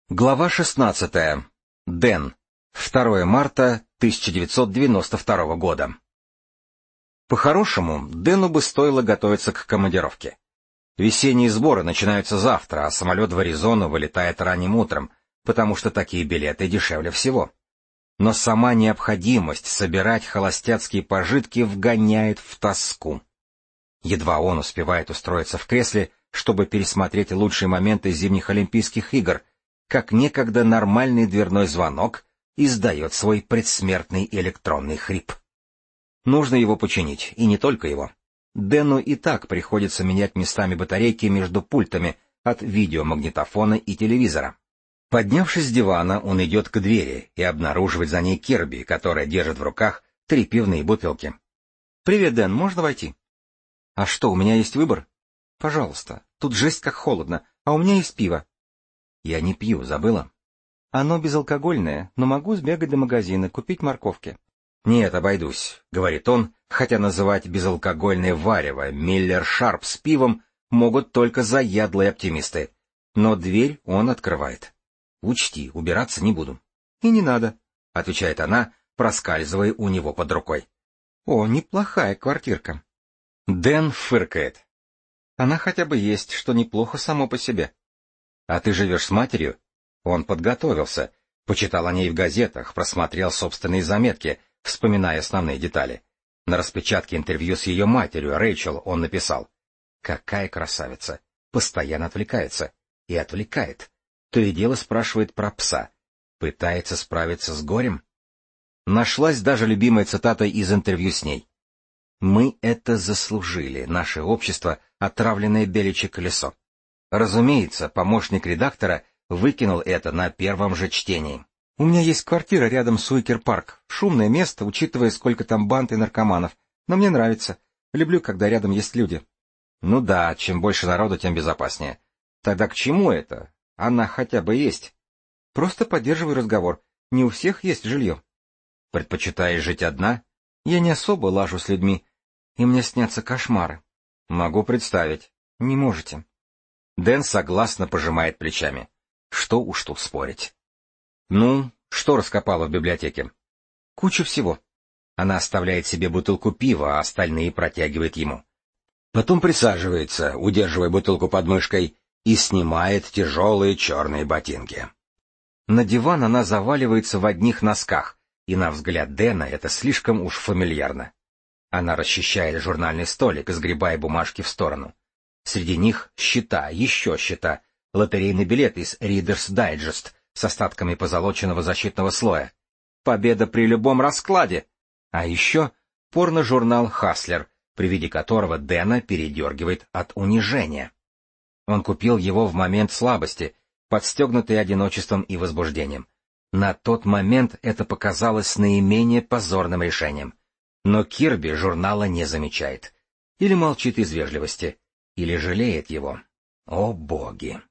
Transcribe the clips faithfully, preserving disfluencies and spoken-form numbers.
Глава шестнадцатая. Дэн. второе марта тысяча девятьсот девяносто второго года. По-хорошему, Дэну бы стоило готовиться к командировке. Весенние сборы начинаются завтра, а самолет в Аризону вылетает ранним утром, потому что такие билеты дешевле всего. Но сама необходимость собирать холостяцкие пожитки вгоняет в тоску. Едва он успевает устроиться в кресле, чтобы пересмотреть лучшие моменты зимних Олимпийских игр, как некогда нормальный дверной звонок издает свой предсмертный электронный хрип. Нужно его починить, и не только его. Дэну и так приходится менять местами батарейки между пультами от видеомагнитофона и телевизора. Поднявшись с дивана, он идет к двери и обнаруживает за ней Кирби, которая держит в руках три пивные бутылки. «Привет, Дэн, можно войти?» «А что, у меня есть выбор?» «Пожалуйста, тут жесть как холодно, а у меня есть пиво». «Я не пью, забыла?» «Оно безалкогольное, но могу сбегать до магазина, купить морковки». «Нет, обойдусь», — говорит он, хотя называть безалкогольное варево Миллер Шарп с пивом могут только заядлые оптимисты. Но дверь он открывает. «Учти, убираться не буду». «И не надо», — отвечает она, проскальзывая у него под рукой. «О, неплохая квартирка». Дэн фыркает. «Она хотя бы есть, что неплохо само по себе». «А ты живешь с матерью?» Он подготовился, почитал о ней в газетах, просмотрел собственные заметки, вспоминая основные детали. На распечатке интервью с ее матерью, Рэйчел, он написал: «Какая красавица! Постоянно отвлекается. И отвлекает. То и дело спрашивает про пса. Пытается справиться с горем». Нашлась даже любимая цитата из интервью с ней. «Мы это заслужили, наше общество, отравленное беличье колесо». Разумеется, помощник редактора выкинул это на первом же чтении. «У меня есть квартира рядом с Уикер-парк. Шумное место, учитывая, сколько там банд и наркоманов. Но мне нравится. Люблю, когда рядом есть люди». «Ну да, чем больше народу, тем безопаснее. Тогда к чему это? Она хотя бы есть». «Просто поддерживаю разговор. Не у всех есть жилье». «Предпочитаешь жить одна?» «Я не особо лажу с людьми, и мне снятся кошмары». «Могу представить». «Не можете». Дэн согласно пожимает плечами. Что уж тут спорить. «Ну, что раскопала в библиотеке?» «Кучу всего». Она оставляет себе бутылку пива, а остальные протягивает ему. Потом присаживается, удерживая бутылку под мышкой, и снимает тяжелые черные ботинки. На диван она заваливается в одних носках, и на взгляд Дэна это слишком уж фамильярно. Она расчищает журнальный столик, сгребая бумажки в сторону. Среди них счета, еще счета, лотерейный билет из Reader's Digest с остатками позолоченного защитного слоя. Победа при любом раскладе. А еще порно-журнал «Хаслер», при виде которого Дэна передергивает от унижения. Он купил его в момент слабости, подстегнутый одиночеством и возбуждением. На тот момент это показалось наименее позорным решением. Но Кирби журнала не замечает. Или молчит из вежливости. Или жалеет его. О, боги!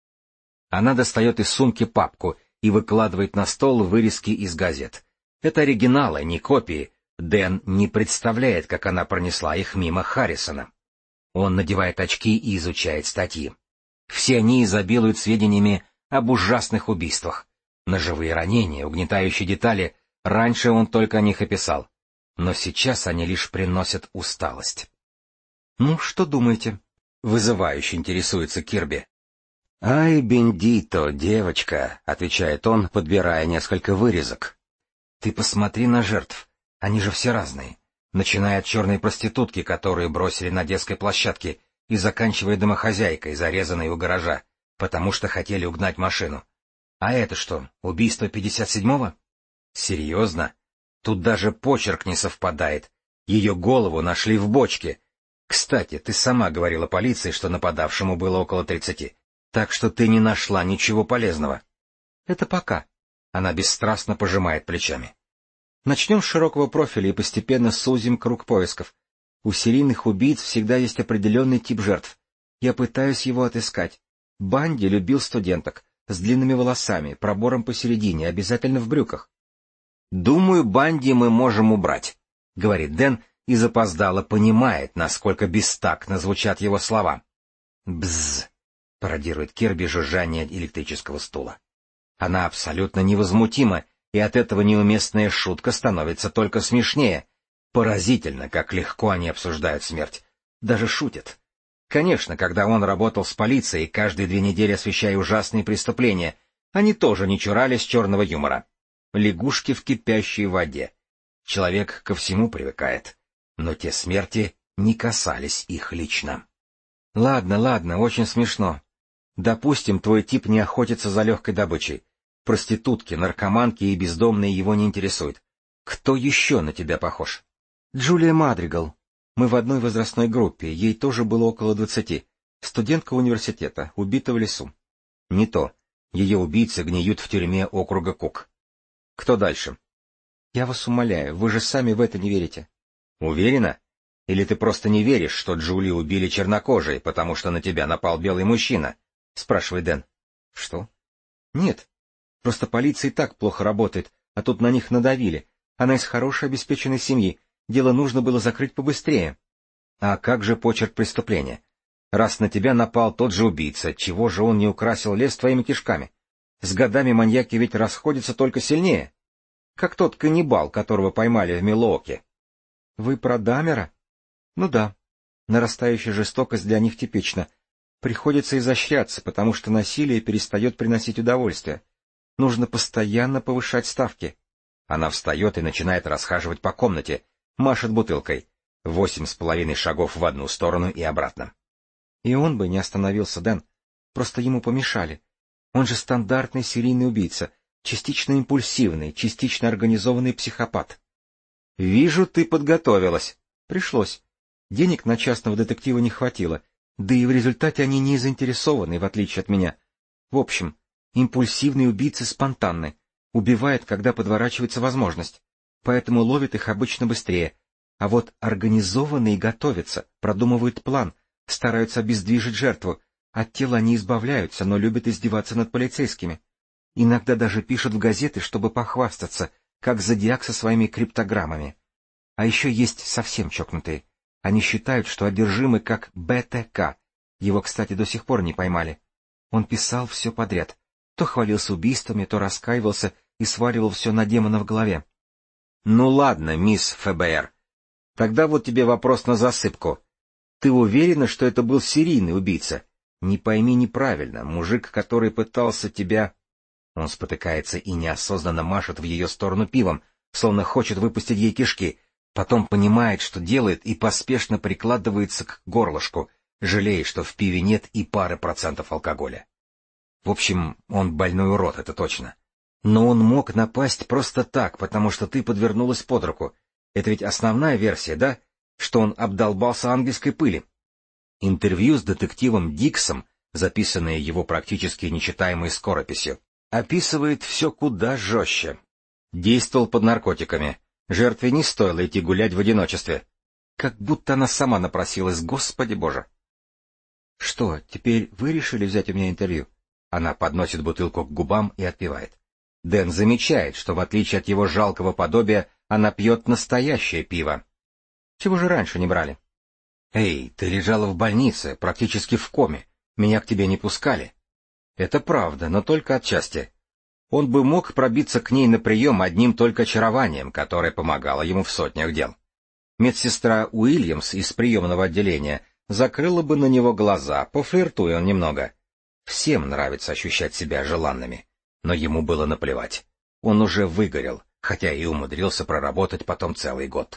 Она достает из сумки папку и выкладывает на стол вырезки из газет. Это оригиналы, не копии. Дэн не представляет, как она пронесла их мимо Харрисона. Он надевает очки и изучает статьи. Все они изобилуют сведениями об ужасных убийствах. Ножевые ранения, угнетающие детали. Раньше он только о них и писал. Но сейчас они лишь приносят усталость. «Ну, что думаете?» — вызывающе интересуется Кирби. «Ай, бендито, девочка», — отвечает он, подбирая несколько вырезок. «Ты посмотри на жертв. Они же все разные. Начиная от черной проститутки, которую бросили на детской площадке, и заканчивая домохозяйкой, зарезанной у гаража, потому что хотели угнать машину. А это что, убийство пятьдесят седьмого? Серьезно? Тут даже почерк не совпадает. Ее голову нашли в бочке. Кстати, ты сама говорила полиции, что нападавшему было около тридцати. Так что ты не нашла ничего полезного». «Это пока». Она бесстрастно пожимает плечами. «Начнем с широкого профиля и постепенно сузим круг поисков. У серийных убийц всегда есть определенный тип жертв. Я пытаюсь его отыскать. Банди любил студенток, с длинными волосами, пробором посередине, обязательно в брюках». «Думаю, Банди мы можем убрать», — говорит Дэн, и запоздало понимает, насколько бестактно звучат его слова. «Бзз», — пародирует Кирби жужжание электрического стула. Она абсолютно невозмутима, и от этого неуместная шутка становится только смешнее. Поразительно, как легко они обсуждают смерть. Даже шутят. Конечно, когда он работал с полицией, каждые две недели освещая ужасные преступления, они тоже не чурались черного юмора. Лягушки в кипящей воде. Человек ко всему привыкает. Но те смерти не касались их лично. Ладно, ладно, очень смешно. Допустим, твой тип не охотится за легкой добычей. Проститутки, наркоманки и бездомные его не интересуют. Кто еще на тебя похож? Джулия Мадригал. Мы в одной возрастной группе, ей тоже было около двадцати. Студентка университета, убита в лесу. Не то. Ее убийцы гниют в тюрьме округа Кук. Кто дальше? Я вас умоляю, вы же сами в это не верите. Уверена? Или ты просто не веришь, что Джули убили чернокожие, потому что на тебя напал белый мужчина? Спрашивает Дэн. Что? Нет. Просто полиция и так плохо работает, а тут на них надавили. Она из хорошей обеспеченной семьи. Дело нужно было закрыть побыстрее. А как же почерк преступления? Раз на тебя напал тот же убийца, чего же он не украсил лес твоими кишками? С годами маньяки ведь расходятся только сильнее. Как тот каннибал, которого поймали в Милуоке. Вы про Дамера? Ну да. Нарастающая жестокость для них типична. Приходится изощряться, потому что насилие перестает приносить удовольствие. Нужно постоянно повышать ставки. Она встает и начинает расхаживать по комнате, машет бутылкой. Восемь с половиной шагов в одну сторону и обратно. И он бы не остановился, Дэн. Просто ему помешали. Он же стандартный серийный убийца, частично импульсивный, частично организованный психопат. Вижу, ты подготовилась. Пришлось. Денег на частного детектива не хватило, да и в результате они не заинтересованы, в отличие от меня. В общем, импульсивные убийцы спонтанны, убивают, когда подворачивается возможность, поэтому ловят их обычно быстрее. А вот организованные готовятся, продумывают план, стараются обездвижить жертву. От тела они избавляются, но любят издеваться над полицейскими. Иногда даже пишут в газеты, чтобы похвастаться, как зодиак со своими криптограммами. А еще есть совсем чокнутые. Они считают, что одержимы как бэ тэ ка. Его, кстати, до сих пор не поймали. Он писал все подряд. То хвалился убийствами, то раскаивался и сваливал все на демона в голове. Ну ладно, мисс эф бэ эр. Тогда вот тебе вопрос на засыпку. Ты уверена, что это был серийный убийца? Не пойми неправильно, мужик, который пытался тебя... Он спотыкается и неосознанно машет в ее сторону пивом, словно хочет выпустить ей кишки, потом понимает, что делает, и поспешно прикладывается к горлышку, жалея, что в пиве нет и пары процентов алкоголя. В общем, он больной урод, это точно. Но он мог напасть просто так, потому что ты подвернулась под руку. Это ведь основная версия, да? Что он обдолбался ангельской пыли. Интервью с детективом Диксом, записанное его практически нечитаемой скорописью, описывает все куда жестче. Действовал под наркотиками. Жертве не стоило идти гулять в одиночестве. Как будто она сама напросилась, Господи Боже. — Что, теперь вы решили взять у меня интервью? Она подносит бутылку к губам и отпивает. Дэн замечает, что в отличие от его жалкого подобия, она пьет настоящее пиво. Чего же раньше не брали? — Эй, ты лежала в больнице, практически в коме. Меня к тебе не пускали. Это правда, но только отчасти. Он бы мог пробиться к ней на прием одним только очарованием, которое помогало ему в сотнях дел. Медсестра Уильямс из приемного отделения закрыла бы на него глаза, пофлиртуя он немного. Всем нравится ощущать себя желанными, но ему было наплевать. Он уже выгорел, хотя и умудрился проработать потом целый год.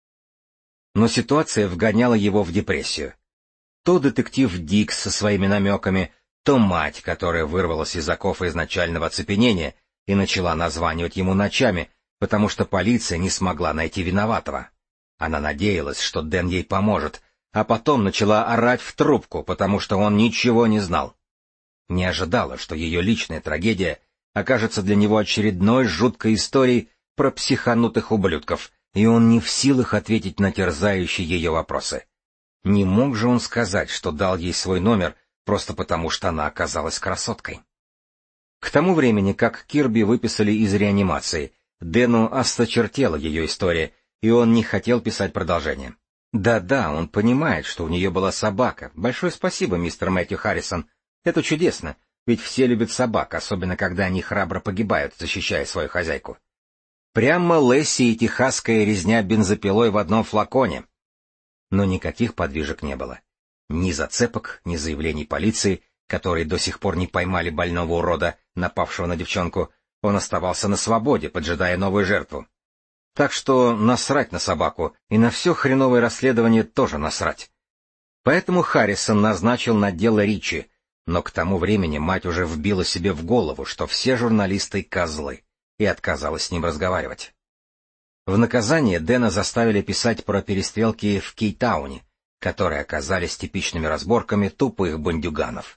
Но ситуация вгоняла его в депрессию. То детектив Дикс со своими намеками, то мать, которая вырвалась из оков изначального оцепенения и начала названивать ему ночами, потому что полиция не смогла найти виноватого. Она надеялась, что Дэн ей поможет, а потом начала орать в трубку, потому что он ничего не знал. Не ожидала, что ее личная трагедия окажется для него очередной жуткой историей про психанутых ублюдков, и он не в силах ответить на терзающие ее вопросы. Не мог же он сказать, что дал ей свой номер, просто потому что она оказалась красоткой. К тому времени, как Кирби выписали из реанимации, Дэну осточертела ее история, и он не хотел писать продолжение. Да-да, он понимает, что у нее была собака. Большое спасибо, мистер Мэтью Харрисон. Это чудесно. ведь все любят собак, особенно когда они храбро погибают, защищая свою хозяйку. Прямо Лесси и техасская резня бензопилой в одном флаконе. Но никаких подвижек не было. Ни зацепок, ни заявлений полиции, которые до сих пор не поймали больного урода, напавшего на девчонку. Он оставался на свободе, поджидая новую жертву. Так что насрать на собаку, и на все хреновое расследование тоже насрать. Поэтому Харрисон назначил на дело Ричи, но к тому времени мать уже вбила себе в голову, что все журналисты — козлы, и отказалась с ним разговаривать. В наказание Дэна заставили писать про перестрелки в Кейптауне, которые оказались типичными разборками тупых бандюганов.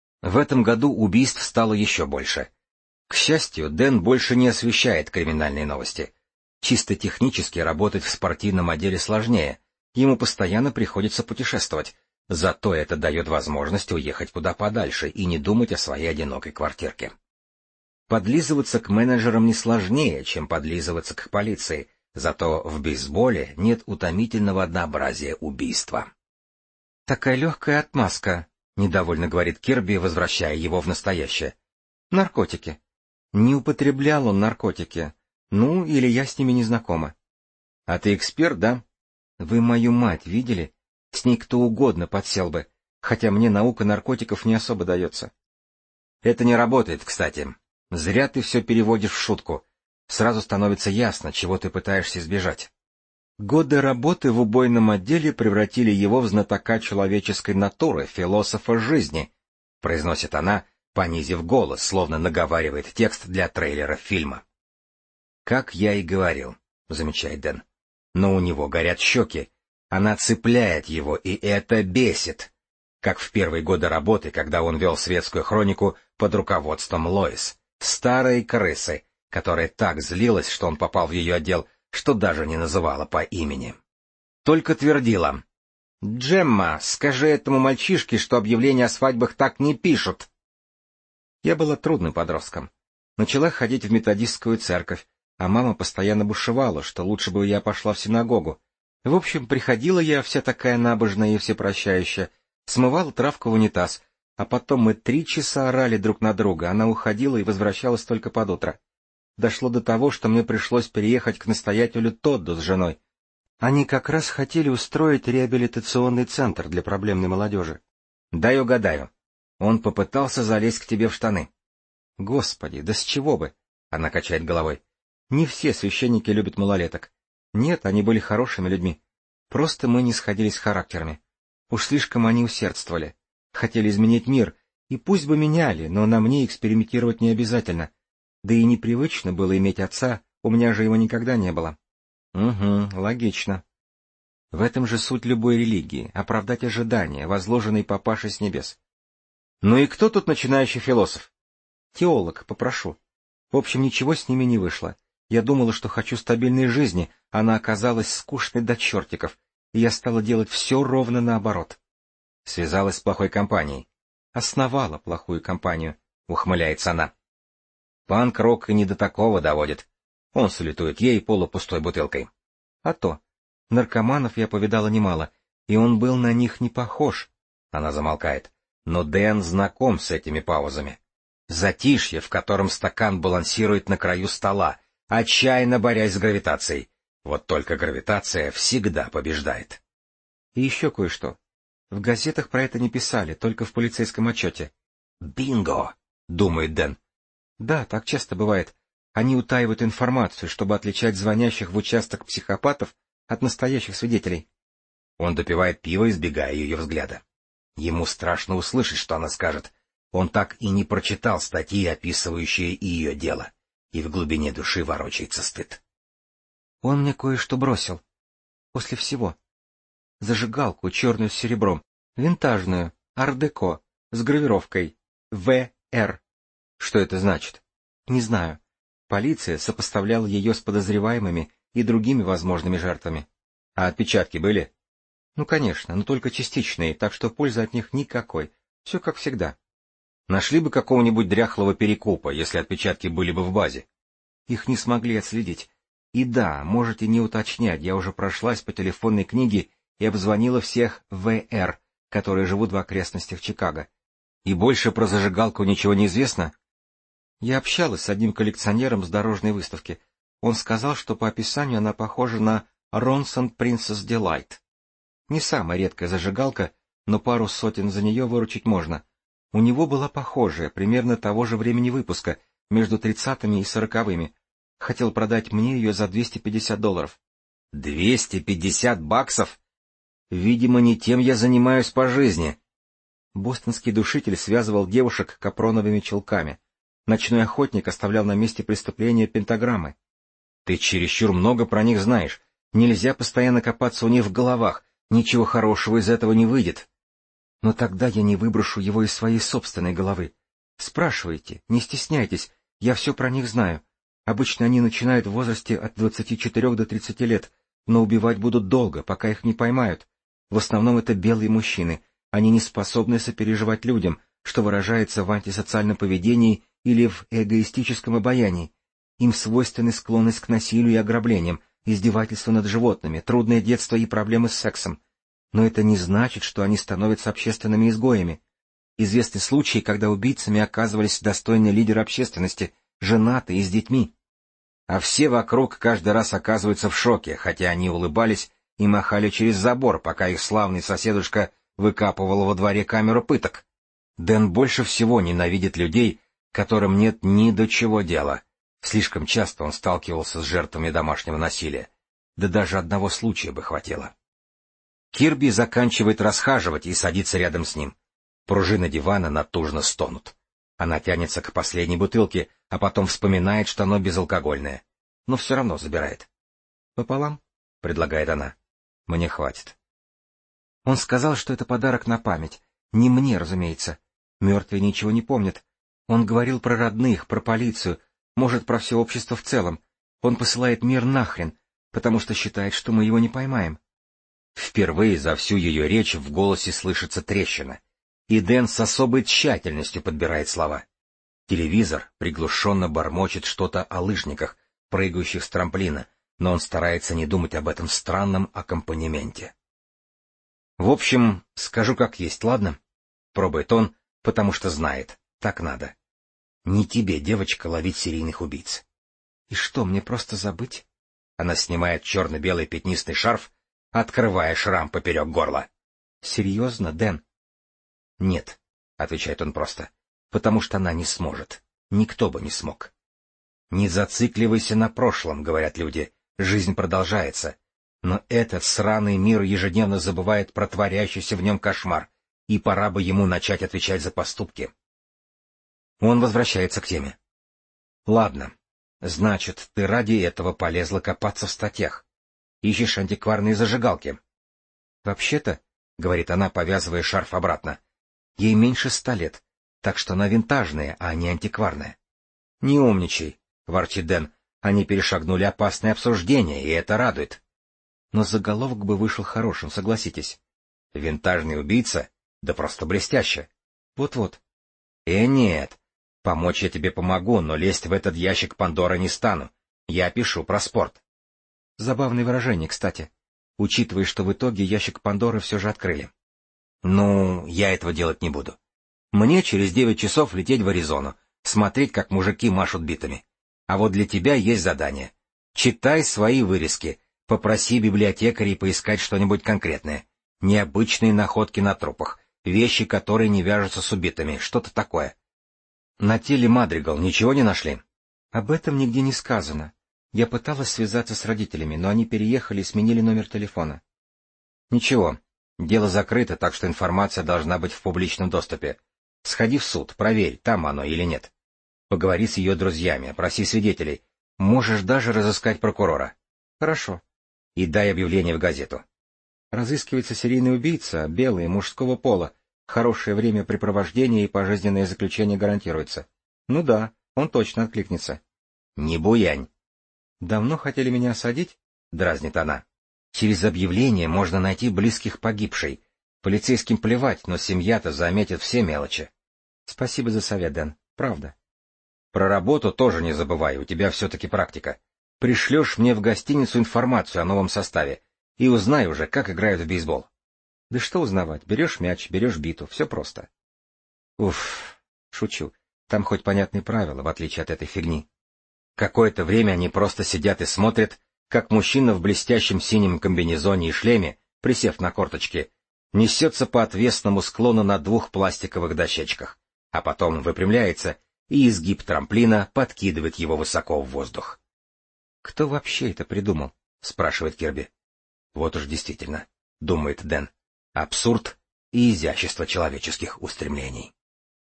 В этом году убийств стало еще больше. К счастью, Дэн больше не освещает криминальные новости. Чисто технически работать в спортивном отделе сложнее, ему постоянно приходится путешествовать, зато это дает возможность уехать куда подальше и не думать о своей одинокой квартирке. Подлизываться к менеджерам не сложнее, чем подлизываться к полиции, зато в бейсболе нет утомительного однообразия убийства. «Такая легкая отмазка», — недовольно говорит Кирби, возвращая его в настоящее. «Наркотики. Не употреблял он наркотики. Ну, или я с ними не знакома». «А ты эксперт, да?» «Вы мою мать видели? С ней кто угодно подсел бы, хотя мне наука наркотиков не особо дается». «Это не работает, кстати. Зря ты все переводишь в шутку. Сразу становится ясно, чего ты пытаешься избежать». Годы работы в убойном отделе превратили его в знатока человеческой натуры, философа жизни, — произносит она, понизив голос, словно наговаривает текст для трейлера фильма. «Как я и говорил», — замечает Дэн, — «но у него горят щеки. Она цепляет его, и это бесит. Как в первые годы работы, когда он вел светскую хронику под руководством Лоис, старой крысы, которая так злилась, что он попал в ее отдел, что даже не называла по имени. Только твердила: «Джемма, скажи этому мальчишке, что объявления о свадьбах так не пишут». Я была трудным подростком. Начала ходить в методистскую церковь, а мама постоянно бушевала, что лучше бы я пошла в синагогу. В общем, приходила я вся такая набожная и всепрощающая, смывала травку в унитаз, а потом мы три часа орали друг на друга, она уходила и возвращалась только под утро. Дошло до того, что мне пришлось переехать к настоятелю Тодду с женой. Они как раз хотели устроить реабилитационный центр для проблемной молодежи. Дай угадаю. Он попытался залезть к тебе в штаны. Господи, да с чего бы? Она качает головой. Не все священники любят малолеток. Нет, они были хорошими людьми. Просто мы не сходились характерами. Уж слишком они усердствовали. Хотели изменить мир, и пусть бы меняли, но на мне экспериментировать не обязательно. Да и непривычно было иметь отца, у меня же его никогда не было. Угу, логично. В этом же суть любой религии — оправдать ожидания, возложенные папашей с небес. Ну и кто тут начинающий философ? Теолог, попрошу. В общем, ничего с ними не вышло. Я думала, что хочу стабильной жизни, она оказалась скучной до чертиков, и я стала делать все ровно наоборот. Связалась с плохой компанией. Основала плохую компанию, ухмыляется она. Панк-рок и не до такого доводит. Он салютует ей полупустой бутылкой. А то. Наркоманов я повидала немало, и он был на них не похож. Она замолкает. Но Дэн знаком с этими паузами. Затишье, в котором стакан балансирует на краю стола, отчаянно борясь с гравитацией. Вот только гравитация всегда побеждает. И еще кое-что. В газетах про это не писали, только в полицейском отчете. «Бинго!» — думает Дэн. Да, так часто бывает. Они утаивают информацию, чтобы отличать звонящих в участок психопатов от настоящих свидетелей. Он допивает пиво, избегая ее взгляда. Ему страшно услышать, что она скажет. Он так и не прочитал статьи, описывающие ее дело, и в глубине души ворочается стыд. Он мне кое-что бросил. После всего. Зажигалку черную с серебром, винтажную, ар-деко, с гравировкой «В Р». Что это значит? Не знаю. Полиция сопоставляла ее с подозреваемыми и другими возможными жертвами. А отпечатки были? Ну, конечно, но только частичные, так что пользы от них никакой. Все как всегда. Нашли бы какого-нибудь дряхлого перекупа, если отпечатки были бы в базе. Их не смогли отследить. И да, можете не уточнять, я уже прошлась по телефонной книге и обзвонила всех В Р, которые живут в окрестностях Чикаго. И больше про зажигалку ничего не известно? Я общалась с одним коллекционером с дорожной выставки. Он сказал, что по описанию она похожа на Ronson Princess Delight. Не самая редкая зажигалка, но пару сотен за нее выручить можно. У него была похожая, примерно того же времени выпуска, между тридцатыми и сороковыми. Хотел продать мне ее за двести пятьдесят долларов. Двести пятьдесят баксов? Видимо, не тем я занимаюсь по жизни. Бостонский душитель связывал девушек капроновыми чулками. Ночной охотник оставлял на месте преступления пентаграммы. Ты чересчур много про них знаешь. Нельзя постоянно копаться у них в головах. Ничего хорошего из этого не выйдет. Но тогда я не выброшу его из своей собственной головы. Спрашивайте, не стесняйтесь, я все про них знаю. Обычно они начинают в возрасте от двадцати четырёх до тридцати лет, но убивать будут долго, пока их не поймают. В основном это белые мужчины, они не способны сопереживать людям, что выражается в антисоциальном поведении или в эгоистическом обаянии. Им свойственны склонность к насилию и ограблениям, издевательство над животными, трудное детство и проблемы с сексом. Но это не значит, что они становятся общественными изгоями. Известны случаи, когда убийцами оказывались достойные лидеры общественности, женатые и с детьми. А все вокруг каждый раз оказываются в шоке, хотя они улыбались и махали через забор, пока их славный соседушка выкапывал во дворе камеру пыток. Дэн больше всего ненавидит людей, которым нет ни до чего дела. Слишком часто он сталкивался с жертвами домашнего насилия. Да даже одного случая бы хватило. Кирби заканчивает расхаживать и садится рядом с ним. Пружины дивана натужно стонут. Она тянется к последней бутылке, а потом вспоминает, что оно безалкогольное. Но все равно забирает. — Пополам? — предлагает она. — Мне хватит. Он сказал, что это подарок на память. Не мне, разумеется. Мертвые ничего не помнят. Он говорил про родных, про полицию, может, про все общество в целом. Он посылает мир нахрен, потому что считает, что мы его не поймаем. Впервые за всю ее речь в голосе слышится трещина, и Дэн с особой тщательностью подбирает слова. Телевизор приглушенно бормочет что-то о лыжниках, прыгающих с трамплина, но он старается не думать об этом странном аккомпанементе. В общем, скажу как есть, ладно? Пробует он, потому что знает, так надо. Не тебе, девочка, ловить серийных убийц. И что, мне просто забыть? Она снимает черно-белый пятнистый шарф, открывая шрам поперек горла. — Серьезно, Дэн? — Нет, — отвечает он просто, — потому что она не сможет. Никто бы не смог. — Не зацикливайся на прошлом, — говорят люди, — жизнь продолжается. Но этот сраный мир ежедневно забывает про творящийся в нем кошмар, и пора бы ему начать отвечать за поступки. Он возвращается к теме. — Ладно, значит, ты ради этого полезла копаться в статьях. Ищешь антикварные зажигалки. — Вообще-то, — говорит она, повязывая шарф обратно, — ей меньше ста лет, так что она винтажная, а не антикварная. — Не умничай, — ворчит Дэн, — они перешагнули опасное обсуждение, и это радует. Но заголовок бы вышел хорошим, согласитесь. — Винтажный убийца? Да просто блестяще. Вот-вот. — Э, нет. Помочь я тебе помогу, но лезть в этот ящик Пандоры не стану. Я пишу про спорт. Забавное выражение, кстати, учитывая, что в итоге ящик Пандоры все же открыли. Ну, я этого делать не буду. Мне через девять часов лететь в Аризону, смотреть, как мужики машут битами. А вот для тебя есть задание. Читай свои вырезки, попроси библиотекарей поискать что-нибудь конкретное. Необычные находки на трупах, вещи, которые не вяжутся с убитыми, что-то такое. На теле Мадригал ничего не нашли? Об этом нигде не сказано. Я пыталась связаться с родителями, но они переехали и сменили номер телефона. Ничего, дело закрыто, так что информация должна быть в публичном доступе. Сходи в суд, проверь, там оно или нет. Поговори с ее друзьями, опроси свидетелей. Можешь даже разыскать прокурора. Хорошо. И дай объявление в газету. Разыскивается серийный убийца, белый, мужского пола. Хорошее времяпрепровождение и пожизненное заключение гарантируется. Ну да, он точно откликнется. Не буянь. Давно хотели меня осадить? Дразнит она. Через объявление можно найти близких погибшей. Полицейским плевать, но семья-то заметит все мелочи. Спасибо за совет, Дэн. Правда. Про работу тоже не забывай, у тебя все-таки практика. Пришлешь мне в гостиницу информацию о новом составе и узнай уже, как играют в бейсбол. Да что узнавать, берешь мяч, берешь биту, все просто. Уф, шучу. Там хоть понятные правила, в отличие от этой фигни. Какое-то время они просто сидят и смотрят, как мужчина в блестящем синем комбинезоне и шлеме, присев на корточки, несется по отвесному склону на двух пластиковых дощечках, а потом выпрямляется, и изгиб трамплина подкидывает его высоко в воздух. «Кто вообще это придумал?» — спрашивает Кирби. «Вот уж действительно», — думает Дэн, — «абсурд и изящество человеческих устремлений».